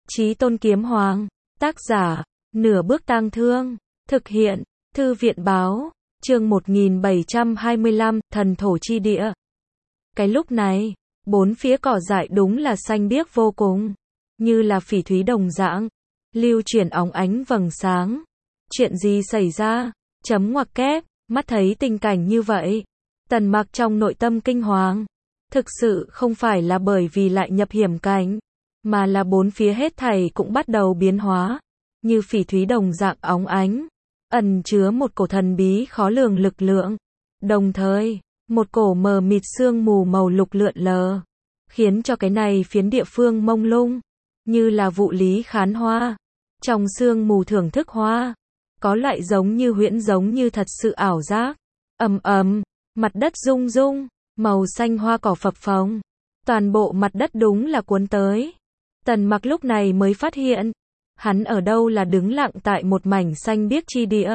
Chí Tôn Kiếm Hoàng, tác giả, Nửa Bước Tang Thương, thực hiện, Thư viện báo, chương 1725, thần thổ chi địa. Cái lúc này, bốn phía cỏ dại đúng là xanh biếc vô cùng, như là phỉ thúy đồng dạng, lưu chuyển óng ánh vầng sáng. Chuyện gì xảy ra? Chấm ngoặc kép, mắt thấy tình cảnh như vậy, Tần Mặc trong nội tâm kinh hoàng. Thực sự không phải là bởi vì lại nhập hiểm cảnh, mà là bốn phía hết thảy cũng bắt đầu biến hóa, như phỉ thúy đồng dạng óng ánh, ẩn chứa một cổ thần bí khó lường lực lượng. Đồng thời, một cổ mờ mịt sương mù màu lục lượn lờ, khiến cho cái này phiến địa phương mông lung, như là vụ lý khán hoa. Trong sương mù thưởng thức hoa, có loại giống như huyễn giống như thật sự ảo giác. Ầm ầm, mặt đất rung rung, màu xanh hoa cỏ phập phồng, toàn bộ mặt đất đúng là cuốn tới. Tần Mặc lúc này mới phát hiện, hắn ở đâu là đứng lặng tại một mảnh xanh biếc chi địa.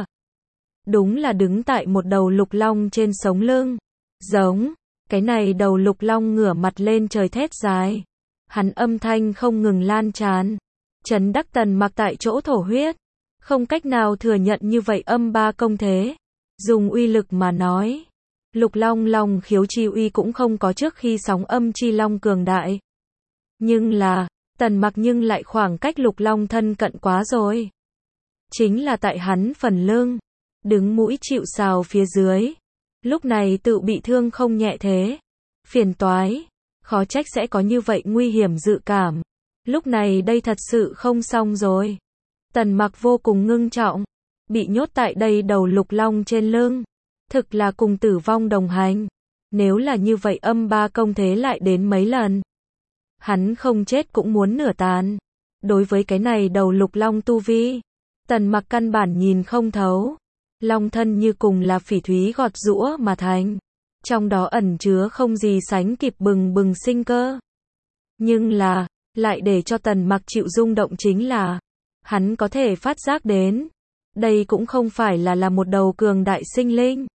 Đúng là đứng tại một đầu lục long trên sống lưng. Giống, cái này đầu lục long ngửa mặt lên trời thét dài. Hắn âm thanh không ngừng lan tràn, chấn đắc Tần Mặc tại chỗ thổ huyết. Không cách nào thừa nhận như vậy âm ba công thế. Dùng uy lực mà nói, lục long long khiếu chi uy cũng không có trước khi sóng âm chi long cường đại. Nhưng là, Tần Mặc nhưng lại khoảng cách lục long thân cận quá rồi. Chính là tại hắn phần lưng, đứng mũi chịu sào phía dưới. Lúc này tự bị thương không nhẹ thế. Phiền toái, khó trách sẽ có như vậy nguy hiểm dự cảm. Lúc này đây thật sự không xong rồi. Tần Mặc vô cùng ngưng trọng, bị nhốt tại đây đầu lục long trên lưng. Thực là cùng tử vong đồng hành. Nếu là như vậy âm ba công thế lại đến mấy lần, hắn không chết cũng muốn nửa tàn. Đối với cái này đầu lục long tu vi, Tần Mặc căn bản nhìn không thấu. Long thân như cùng là phỉ thúy gọt giũa mà thành, trong đó ẩn chứa không gì sánh kịp bừng bừng sinh cơ. Nhưng là, lại để cho Tần Mặc chịu rung động chính là, hắn có thể phát giác đến, đây cũng không phải là một đầu cường đại sinh linh,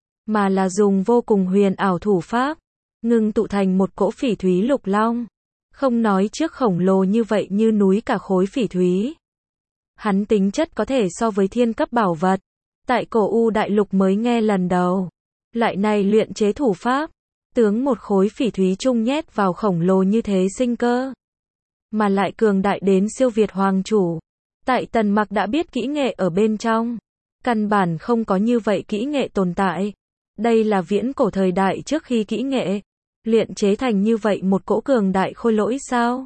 mà là dùng vô cùng huyền ảo thủ pháp, ngưng tụ thành một cỗ phỉ thúy lục long. Không nói trước khổng lồ như vậy như núi cả khối phỉ thúy. Hắn tính chất có thể so với thiên cấp bảo vật. Tại cổ U đại lục mới nghe lần đầu. Lại này luyện chế thủ pháp, tướng một khối phỉ thúy chung nhét vào khổng lồ như thế sinh cơ. Mà lại cường đại đến siêu việt hoàng chủ. Tại Tần Mặc đã biết kỹ nghệ ở bên trong. Căn bản không có như vậy kỹ nghệ tồn tại. Đây là viễn cổ thời đại trước khi kỹ nghệ. Luyện chế thành như vậy một cỗ cường đại khôi lỗi sao?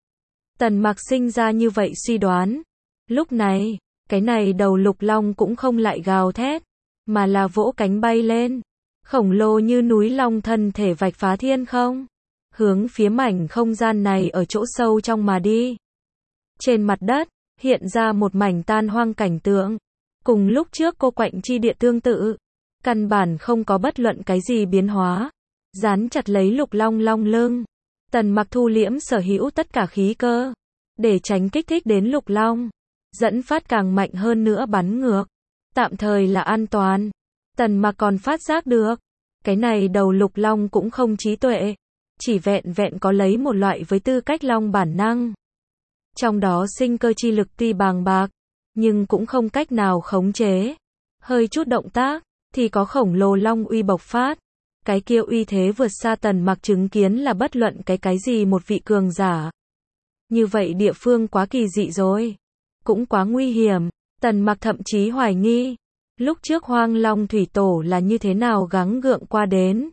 Tần Mặc sinh ra như vậy suy đoán. Lúc này, cái này đầu lục long cũng không lại gào thét, mà là vỗ cánh bay lên. Khổng lồ như núi long thân thể vạch phá thiên không, hướng phía mảnh không gian này ở chỗ sâu trong mà đi. Trên mặt đất, hiện ra một mảnh tan hoang cảnh tượng. Cùng lúc trước cô quạnh chi địa tương tự, căn bản không có bất luận cái gì biến hóa. Dán chặt lấy lục long long lưng. Tần Mặc thu liễm sở hữu tất cả khí cơ, để tránh kích thích đến lục long, dẫn phát càng mạnh hơn nữa bắn ngược. Tạm thời là an toàn. Tần Mặc còn phát giác được, cái này đầu lục long cũng không trí tuệ, chỉ vẹn vẹn có lấy một loại với tư cách long bản năng. Trong đó sinh cơ chi lực tuy bàng bạc, nhưng cũng không cách nào khống chế. Hơi chút động tác, thì có khổng lồ long uy bộc phát. Cái kia uy thế vượt xa Tần Mặc chứng kiến là bất luận cái gì một vị cường giả. Như vậy địa phương quá kỳ dị rồi. Cũng quá nguy hiểm. Tần Mặc thậm chí hoài nghi, lúc trước Hoang Long Thủy Tổ là như thế nào gắng gượng qua đến.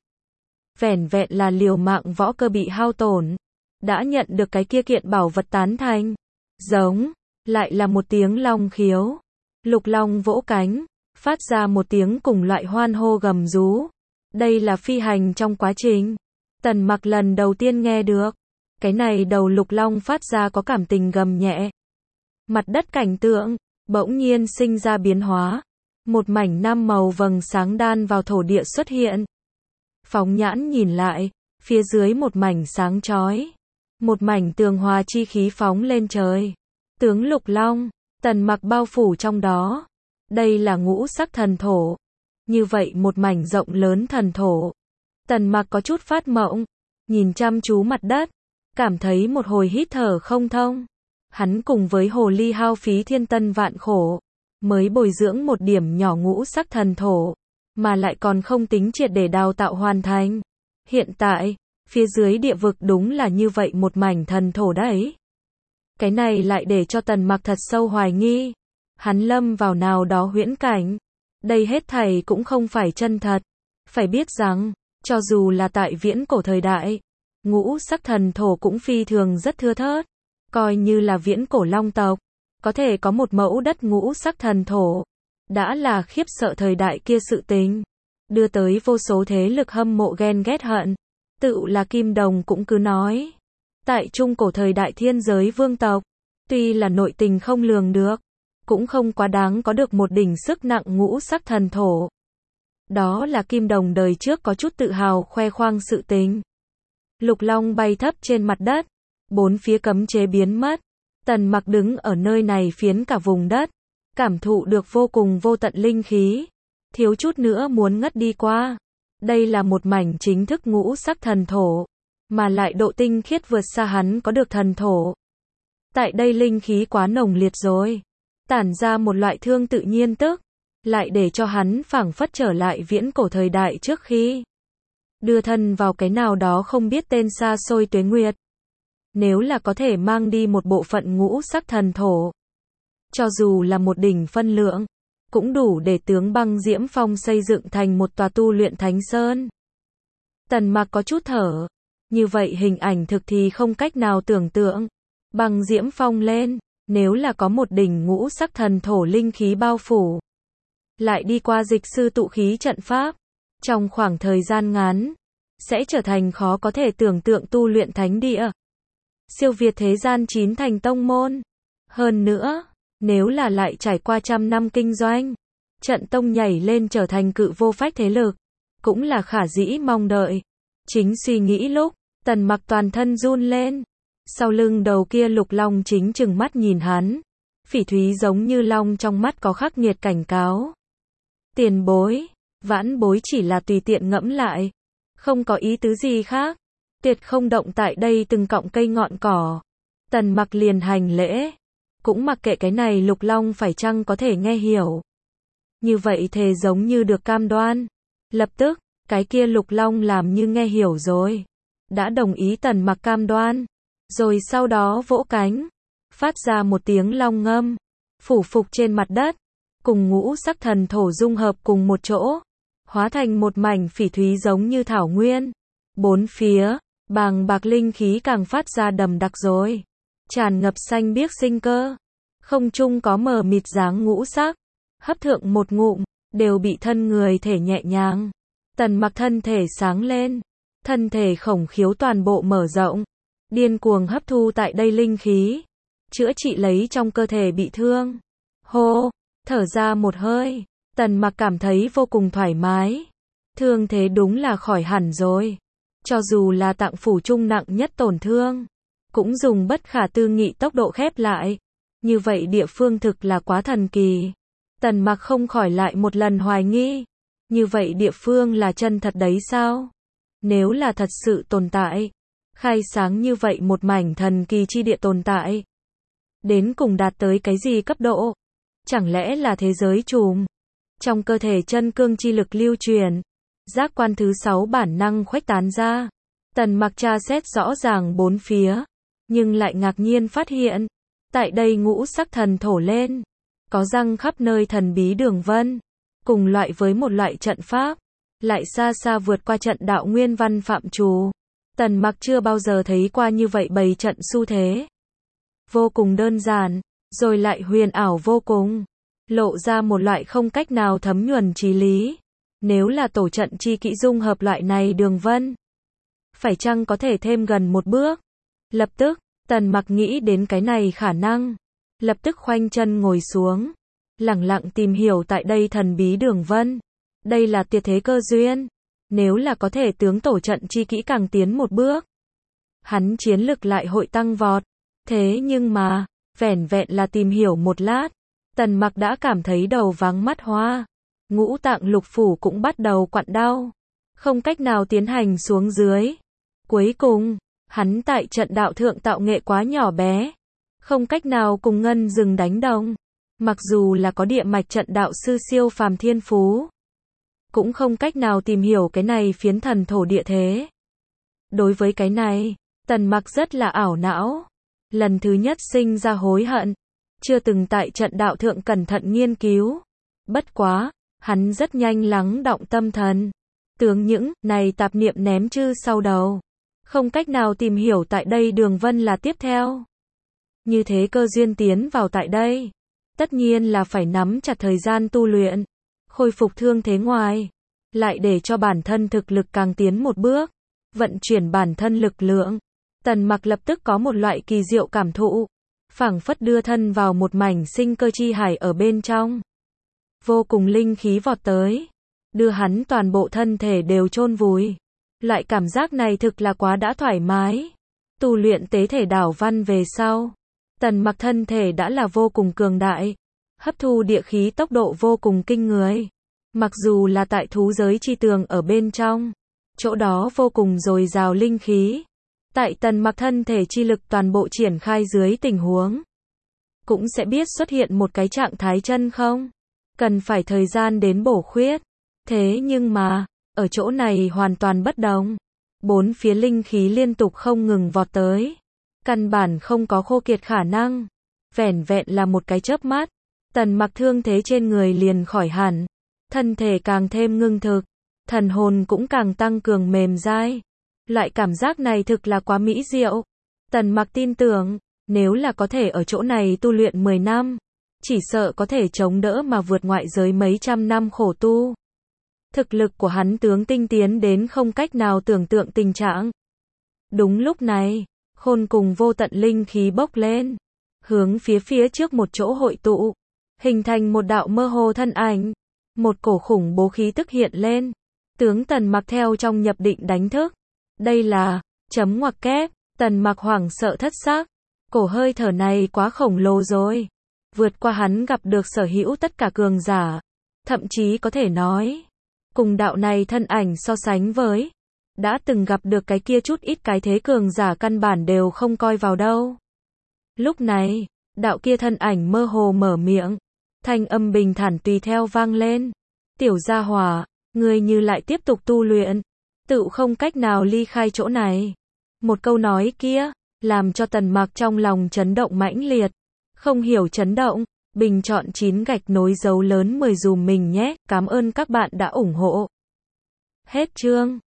Vẻn vẹn là liều mạng võ cơ bị hao tổn, đã nhận được cái kia kiện bảo vật tán thành. Giống, lại là một tiếng long khiếu. Lục long vỗ cánh, phát ra một tiếng cùng loại hoan hô gầm rú. Đây là phi hành trong quá trình. Tần Mặc lần đầu tiên nghe được. Cái này đầu lục long phát ra có cảm tình gầm nhẹ. Mặt đất cảnh tượng, bỗng nhiên sinh ra biến hóa. Một mảnh năm màu vầng sáng đan vào thổ địa xuất hiện. Phóng nhãn nhìn lại, phía dưới một mảnh sáng chói. Một mảnh tường hòa chi khí phóng lên trời. Tướng lục long, Tần Mặc bao phủ trong đó. Đây là ngũ sắc thần thổ. Như vậy một mảnh rộng lớn thần thổ. Tần Mặc có chút phát mộng, nhìn chăm chú mặt đất, cảm thấy một hồi hít thở không thông. Hắn cùng với hồ ly hao phí thiên tân vạn khổ, mới bồi dưỡng một điểm nhỏ ngũ sắc thần thổ, mà lại còn không tính triệt để đào tạo hoàn thành. Hiện tại, phía dưới địa vực đúng là như vậy một mảnh thần thổ đấy. Cái này lại để cho Tần Mặc thật sâu hoài nghi. Hắn lâm vào nào đó huyễn cảnh. Đây hết thảy cũng không phải chân thật. Phải biết rằng, cho dù là tại viễn cổ thời đại, ngũ sắc thần thổ cũng phi thường rất thưa thớt. Coi như là viễn cổ long tộc, có thể có một mẫu đất ngũ sắc thần thổ, đã là khiếp sợ thời đại kia sự tình, đưa tới vô số thế lực hâm mộ ghen ghét hận. Tự là Kim Đồng cũng cứ nói, tại trung cổ thời đại thiên giới vương tộc, tuy là nội tình không lường được, cũng không quá đáng có được một đỉnh sức nặng ngũ sắc thần thổ. Đó là Kim Đồng đời trước có chút tự hào khoe khoang sự tình. Lục Long bay thấp trên mặt đất, bốn phía cấm chế biến mất. Tần Mặc đứng ở nơi này phiến cả vùng đất, cảm thụ được vô cùng vô tận linh khí, thiếu chút nữa muốn ngất đi qua. Đây là một mảnh chính thức ngũ sắc thần thổ, mà lại độ tinh khiết vượt xa hắn có được thần thổ. Tại đây linh khí quá nồng liệt rồi, tản ra một loại thương tự nhiên tức, lại để cho hắn phảng phất trở lại viễn cổ thời đại trước khi đưa thân vào cái nào đó không biết tên xa xôi tuế nguyệt. Nếu là có thể mang đi một bộ phận ngũ sắc thần thổ, cho dù là một đỉnh phân lượng, cũng đủ để tướng Băng Diễm Phong xây dựng thành một tòa tu luyện thánh sơn. Tần Mặc có chút thở, như vậy hình ảnh thực thì không cách nào tưởng tượng. Băng Diễm Phong lên, nếu là có một đỉnh ngũ sắc thần thổ linh khí bao phủ, lại đi qua dịch sư tụ khí trận pháp, trong khoảng thời gian ngắn, sẽ trở thành khó có thể tưởng tượng tu luyện thánh địa. Siêu việt thế gian 9 thành tông môn. Hơn nữa, nếu là lại trải qua trăm năm kinh doanh, trận tông nhảy lên trở thành cự vô phách thế lực, cũng là khả dĩ mong đợi. Chính suy nghĩ lúc, Tần Mặc toàn thân run lên. Sau lưng đầu kia Lục Long chính trừng mắt nhìn hắn. Phỉ thúy giống như long trong mắt có khắc nghiệt cảnh cáo. Tiền bối, vãn bối chỉ là tùy tiện ngẫm lại, không có ý tứ gì khác. Tuyệt không động tại đây từng cọng cây ngọn cỏ. Tần Mặc liền hành lễ, cũng mặc kệ cái này Lục Long phải chăng có thể nghe hiểu. Như vậy thề giống như được cam đoan. Lập tức, cái kia Lục Long làm như nghe hiểu rồi, đã đồng ý Tần Mặc cam đoan, rồi sau đó vỗ cánh, phát ra một tiếng long ngâm, phủ phục trên mặt đất, cùng ngũ sắc thần thổ dung hợp cùng một chỗ, hóa thành một mảnh phỉ thúy giống như thảo nguyên. Bốn phía, bàng bạc linh khí càng phát ra đầm đặc rồi, tràn ngập xanh biếc sinh cơ. Không trung có mờ mịt dáng ngũ sắc, hấp thượng một ngụm, đều bị thân người thể nhẹ nhàng. Tần Mặc thân thể sáng lên, thân thể khổng khiếu toàn bộ mở rộng, điên cuồng hấp thu tại đây linh khí, chữa trị lấy trong cơ thể bị thương. Hô, thở ra một hơi, Tần Mặc cảm thấy vô cùng thoải mái. Thương thế đúng là khỏi hẳn rồi. Cho dù là tạng phủ trung nặng nhất tổn thương, cũng dùng bất khả tư nghị tốc độ khép lại. Như vậy địa phương thực là quá thần kỳ. Tần Mặc không khỏi lại một lần hoài nghi. Như vậy địa phương là chân thật đấy sao? Nếu là thật sự tồn tại, khai sáng như vậy một mảnh thần kỳ chi địa tồn tại, đến cùng đạt tới cái gì cấp độ? Chẳng lẽ là thế giới trùm? Trong cơ thể chân cương chi lực lưu truyền, giác quan thứ 6 bản năng khuếch tán ra. Tần Mặc tra xét rõ ràng bốn phía, nhưng lại ngạc nhiên phát hiện, tại đây ngũ sắc thần thổ lên, có răng khắp nơi thần bí đường vân, cùng loại với một loại trận pháp, lại xa xa vượt qua trận đạo nguyên văn phạm trù. Tần Mặc chưa bao giờ thấy qua như vậy bày trận xu thế. Vô cùng đơn giản, rồi lại huyền ảo vô cùng, lộ ra một loại không cách nào thấm nhuần trí lý. Nếu là tổ trận chi kỹ dung hợp loại này đường vân, phải chăng có thể thêm gần một bước? Lập tức, Tần Mặc nghĩ đến cái này khả năng, lập tức khoanh chân ngồi xuống, lẳng lặng tìm hiểu tại đây thần bí đường vân. Đây là tuyệt thế cơ duyên, nếu là có thể tướng tổ trận chi kỹ càng tiến một bước, hắn chiến lực lại hội tăng vọt. Thế nhưng mà, vẻn vẹn là tìm hiểu một lát, Tần Mặc đã cảm thấy đầu váng mắt hoa, ngũ tạng lục phủ cũng bắt đầu quặn đau, không cách nào tiến hành xuống dưới. Cuối cùng, hắn tại trận đạo thượng tạo nghệ quá nhỏ bé, không cách nào cùng ngân rừng đánh đồng. Mặc dù là có địa mạch trận đạo sư siêu phàm thiên phú, cũng không cách nào tìm hiểu cái này phiến thần thổ địa thế. Đối với cái này, Tần Mặc rất là ảo não. Lần thứ nhất sinh ra hối hận, chưa từng tại trận đạo thượng cẩn thận nghiên cứu. Bất quá, hắn rất nhanh lắng đọng tâm thần. Tướng những này tạp niệm ném chư sau đầu. Không cách nào tìm hiểu tại đây đường vân là tiếp theo. Như thế cơ duyên tiến vào tại đây. Tất nhiên là phải nắm chặt thời gian tu luyện. Khôi phục thương thế ngoài. Lại để cho bản thân thực lực càng tiến một bước. Vận chuyển bản thân lực lượng. Tần Mặc lập tức có một loại kỳ diệu cảm thụ. Phảng phất đưa thân vào một mảnh sinh cơ chi hải ở bên trong. Vô cùng linh khí vọt tới. Đưa hắn toàn bộ thân thể đều chôn vùi. Loại cảm giác này thực là quá đã thoải mái. Tu luyện tế thể đảo văn về sau. Tần Mặc thân thể đã là vô cùng cường đại. Hấp thu địa khí tốc độ vô cùng kinh người. Mặc dù là tại thú giới chi tường ở bên trong. Chỗ đó vô cùng dồi dào linh khí. Tại Tần Mặc thân thể chi lực toàn bộ triển khai dưới tình huống. Cũng sẽ biết xuất hiện một cái trạng thái chân không. Cần phải thời gian đến bổ khuyết. Thế nhưng mà, ở chỗ này hoàn toàn bất đồng. Bốn phía linh khí liên tục không ngừng vọt tới. Căn bản không có khô kiệt khả năng. Vẻn vẹn là một cái chớp mắt. Tần Mặc thương thế trên người liền khỏi hẳn. Thân thể càng thêm ngưng thực. Thần hồn cũng càng tăng cường mềm dai. Loại cảm giác này thực là quá mỹ diệu. Tần Mặc tin tưởng, nếu là có thể ở chỗ này tu luyện 10 năm, chỉ sợ có thể chống đỡ mà vượt ngoại giới mấy trăm năm khổ tu. Thực lực của hắn tướng tinh tiến đến không cách nào tưởng tượng tình trạng. Đúng lúc này, khôn cùng vô tận linh khí bốc lên, hướng phía trước một chỗ hội tụ, hình thành một đạo mơ hồ thân ảnh. Một cổ khủng bố khí tức hiện lên, tướng Tần Mặc theo trong nhập định đánh thức. Đây là chấm ngoặc kép. Tần Mặc hoảng sợ thất xác. Cổ hơi thở này quá khổng lồ rồi, vượt qua hắn gặp được sở hữu tất cả cường giả. Thậm chí có thể nói, cùng đạo này thân ảnh so sánh với đã từng gặp được cái kia chút ít cái thế cường giả căn bản đều không coi vào đâu. Lúc này, đạo kia thân ảnh mơ hồ mở miệng, thanh âm bình thản tùy theo vang lên. Tiểu gia hỏa, ngươi như lại tiếp tục tu luyện, tự không cách nào ly khai chỗ này. Một câu nói kia, làm cho Tần Mặc trong lòng chấn động mãnh liệt. Không hiểu chấn động, bình chọn 9 gạch nối dấu lớn 10 dùm mình nhé. Cảm ơn các bạn đã ủng hộ. Hết chương.